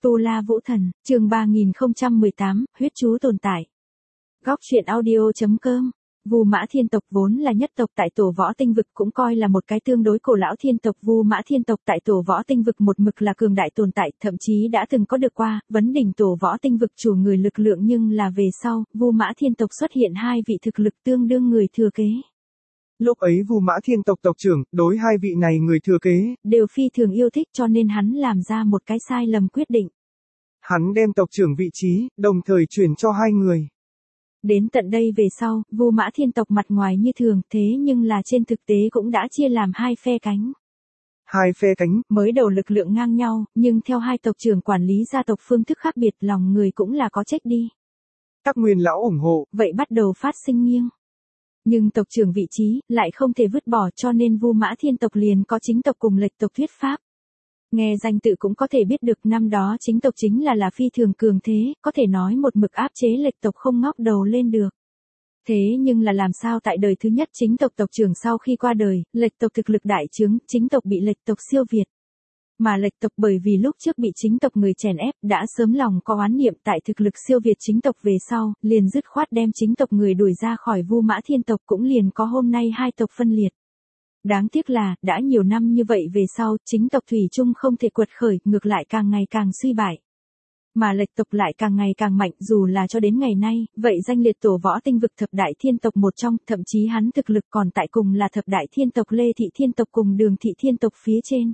Tu La Vũ Thần, chương 3018, huyết chú tồn tại. Góc truyện audio.com. Vu Mã Thiên tộc vốn là nhất tộc tại Tổ Võ Tinh Vực, cũng coi là một cái tương đối cổ lão thiên tộc. Vu Mã Thiên tộc tại Tổ Võ Tinh Vực một mực là cường đại tồn tại, thậm chí đã từng có được qua vấn đỉnh Tổ Võ Tinh Vực chủ người lực lượng, nhưng là về sau, Vu Mã Thiên tộc xuất hiện hai vị thực lực tương đương người thừa kế. Lúc ấy Vu Mã Thiên tộc tộc trưởng đối hai vị này người thừa kế đều phi thường yêu thích, cho nên hắn làm ra một cái sai lầm quyết định. Hắn đem tộc trưởng vị trí, đồng thời chuyển cho hai người. Đến tận đây về sau, Vu Mã Thiên tộc mặt ngoài như thường, thế nhưng là trên thực tế cũng đã chia làm hai phe cánh. Hai phe cánh, mới đầu lực lượng ngang nhau, nhưng theo hai tộc trưởng quản lý gia tộc phương thức khác biệt, lòng người cũng là có trách đi. các nguyên lão ủng hộ, vậy bắt đầu phát sinh nghiêng. Nhưng tộc trưởng vị trí lại không thể vứt bỏ, cho nên Vu Mã Thiên tộc liền có chính tộc cùng lệch tộc thuyết pháp. Nghe danh tự cũng có thể biết được, năm đó chính tộc chính là phi thường cường thế, có thể nói một mực áp chế lệch tộc không ngóc đầu lên được. Thế nhưng là làm sao tại đời thứ nhất chính tộc tộc trưởng sau khi qua đời, lệch tộc thực lực đại trướng, chính tộc bị lệch tộc siêu việt. Mà lệch tộc bởi vì lúc trước bị chính tộc người chèn ép, đã sớm lòng có oán niệm, tại thực lực siêu việt chính tộc về sau, liền dứt khoát đem chính tộc người đuổi ra khỏi Vu Mã Thiên tộc, cũng liền có hôm nay hai tộc phân liệt. Đáng tiếc là, đã nhiều năm như vậy về sau, chính tộc thủy chung không thể quật khởi, ngược lại càng ngày càng suy bại. Mà lệch tộc lại càng ngày càng mạnh, dù là cho đến ngày nay, vậy danh liệt Tổ Võ Tinh Vực thập đại thiên tộc một trong, thậm chí hắn thực lực còn tại cùng là thập đại thiên tộc Lê Thị Thiên tộc cùng Đường Thị Thiên tộc phía trên.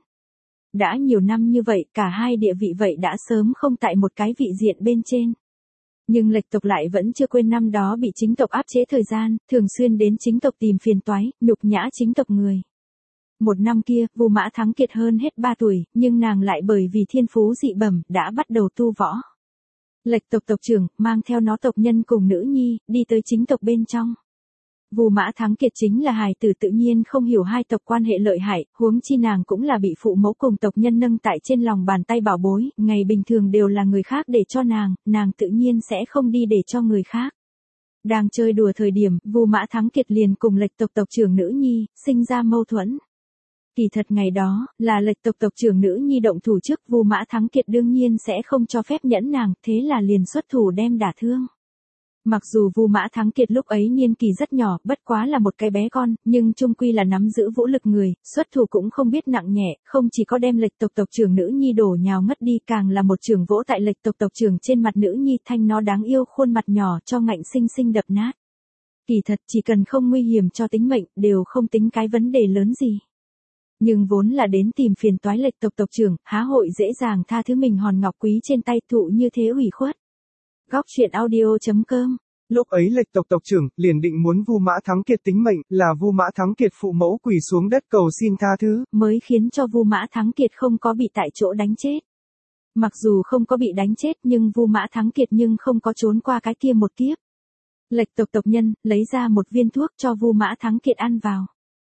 Đã nhiều năm như vậy, cả hai địa vị vậy đã sớm không tại một cái vị diện bên trên. Nhưng lệch tộc lại vẫn chưa quên năm đó bị chính tộc áp chế thời gian, thường xuyên đến chính tộc tìm phiền toái, nhục nhã chính tộc người. Một năm kia, Vu Mã Thắng Kiệt hơn hết 3 tuổi, nhưng nàng lại bởi vì thiên phú dị bẩm, đã bắt đầu tu võ. Lệch tộc tộc trưởng, mang theo nó tộc nhân cùng nữ nhi, đi tới chính tộc bên trong. Vu Mã Thắng Kiệt chính là hài tử, tự nhiên không hiểu hai tộc quan hệ lợi hại, huống chi nàng cũng là bị phụ mẫu cùng tộc nhân nâng tại trên lòng bàn tay bảo bối, ngày bình thường đều là người khác để cho nàng tự nhiên sẽ không đi để cho người khác. Đang chơi đùa thời điểm, Vu Mã Thắng Kiệt liền cùng lệch tộc tộc trưởng nữ nhi, sinh ra mâu thuẫn. Kỳ thật ngày đó, là lệch tộc tộc trưởng nữ nhi động thủ trước, Vu Mã Thắng Kiệt đương nhiên sẽ không cho phép nhẫn nàng, thế là liền xuất thủ đem đả thương. Mặc dù Vu Mã Thắng Kiệt lúc ấy niên kỳ rất nhỏ, bất quá là một cái bé con, nhưng chung quy là nắm giữ vũ lực người, xuất thủ cũng không biết nặng nhẹ, không chỉ có đem lệch tộc tộc trưởng nữ nhi đổ nhào ngất đi, càng là một trường vỗ tại lệch tộc tộc trưởng trên mặt nữ nhi, thanh nó đáng yêu khuôn mặt nhỏ cho ngạnh sinh sinh đập nát. Kỳ thật chỉ cần không nguy hiểm cho tính mệnh, đều không tính cái vấn đề lớn gì. Nhưng vốn là đến tìm phiền toái lệch tộc tộc trưởng, há hội dễ dàng tha thứ mình hòn ngọc quý trên tay, thụ như thế ủy khuất. Góc truyện audio.com. Lúc ấy lệch tộc tộc trưởng liền định muốn Vu Mã Thắng Kiệt tính mệnh, là Vu Mã Thắng Kiệt phụ mẫu quỳ xuống đất cầu xin tha thứ, mới khiến cho Vu Mã Thắng Kiệt không có bị tại chỗ đánh chết. Mặc dù không có bị đánh chết, nhưng Vu Mã Thắng Kiệt nhưng không có trốn qua cái kia một kiếp. Lệch tộc tộc nhân lấy ra một viên thuốc cho Vu Mã Thắng Kiệt ăn vào.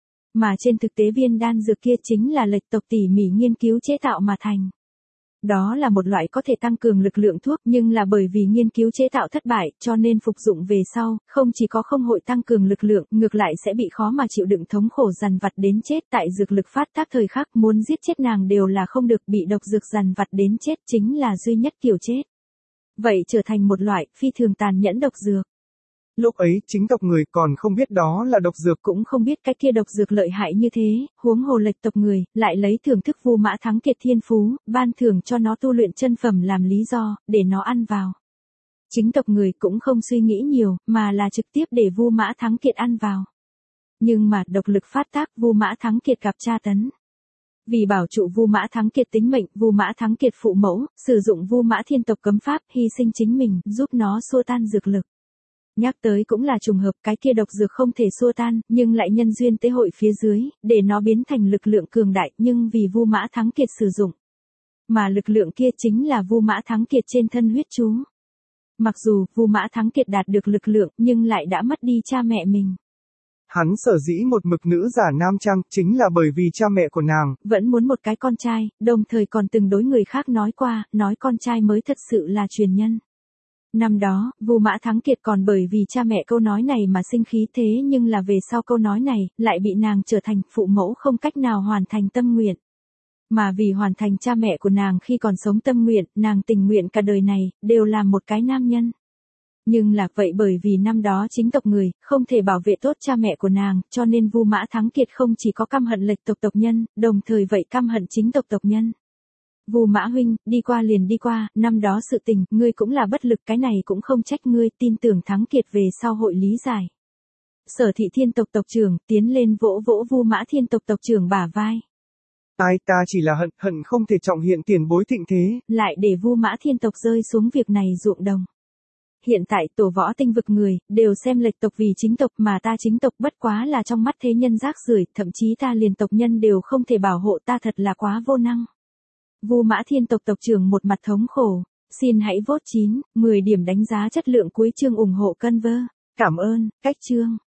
Mà trên thực tế viên đan dược kia chính là lệch tộc tỉ mỉ nghiên cứu chế tạo mà thành. Đó là một loại có thể tăng cường lực lượng thuốc, nhưng là bởi vì nghiên cứu chế tạo thất bại, cho nên phục dụng về sau, không chỉ có không hội tăng cường lực lượng, ngược lại sẽ bị khó mà chịu đựng thống khổ dằn vặt đến chết. Tại dược lực phát tác thời khắc, muốn giết chết nàng đều là không được, bị độc dược dằn vặt đến chết chính là duy nhất kiểu chết. Vậy trở thành một loại phi thường tàn nhẫn độc dược. Lúc ấy, chính tộc người còn không biết đó là độc dược, cũng không biết cái kia độc dược lợi hại như thế, huống hồ lệch tộc người, lại lấy thưởng thức Vu Mã Thắng Kiệt thiên phú, ban thưởng cho nó tu luyện chân phẩm làm lý do, để nó ăn vào. Chính tộc người cũng không suy nghĩ nhiều, mà là trực tiếp để Vu Mã Thắng Kiệt ăn vào. Nhưng mà độc lực phát tác, Vu Mã Thắng Kiệt gặp tra tấn. Vì bảo trụ Vu Mã Thắng Kiệt tính mệnh, Vu Mã Thắng Kiệt phụ mẫu, sử dụng Vu Mã Thiên tộc cấm pháp, hy sinh chính mình, giúp nó xua tan dược lực. Nhắc tới cũng là trùng hợp, cái kia độc dược không thể xua tan, nhưng lại nhân duyên tế hội phía dưới, để nó biến thành lực lượng cường đại, nhưng vì Vu Mã Thắng Kiệt sử dụng. Mà lực lượng kia chính là Vu Mã Thắng Kiệt trên thân huyết chú. Mặc dù Vu Mã Thắng Kiệt đạt được lực lượng, nhưng lại đã mất đi cha mẹ mình. Hắn sở dĩ một mực nữ giả nam trang, chính là bởi vì cha mẹ của nàng vẫn muốn một cái con trai, đồng thời còn từng đối người khác nói qua, nói con trai mới thật sự là truyền nhân. Năm đó, Vu Mã Thắng Kiệt còn bởi vì cha mẹ câu nói này mà sinh khí, thế nhưng là về sau câu nói này, lại bị nàng trở thành phụ mẫu không cách nào hoàn thành tâm nguyện. Mà vì hoàn thành cha mẹ của nàng khi còn sống tâm nguyện, nàng tình nguyện cả đời này, đều làm một cái nam nhân. Nhưng là vậy bởi vì năm đó chính tộc người, không thể bảo vệ tốt cha mẹ của nàng, cho nên Vu Mã Thắng Kiệt không chỉ có căm hận Lệch tộc tộc nhân, đồng thời vậy căm hận chính tộc tộc nhân. Vu Mã huynh, đi qua liền đi qua, năm đó sự tình, ngươi cũng là bất lực, cái này cũng không trách ngươi, tin tưởng Thắng Kiệt về sau hội lý giải. Sở Thị Thiên tộc tộc trưởng tiến lên vỗ vỗ Vu Mã Thiên tộc tộc trưởng bả vai. Ai ta chỉ là hận không thể trọng hiện tiền bối thịnh thế. Lại để Vu Mã Thiên tộc rơi xuống việc này ruộng đồng. Hiện tại tổ võ tinh vực người, đều xem Lệch tộc vì chính tộc mà ta chính tộc bất quá là trong mắt thế nhân rác rưởi, thậm chí ta liền tộc nhân đều không thể bảo hộ ta, thật là quá vô năng. Vu Mã Thiên tộc tộc trưởng một mặt thống khổ, xin hãy vote 9, 10 điểm đánh giá chất lượng cuối chương ủng hộ Conver. Cảm ơn, cách chương.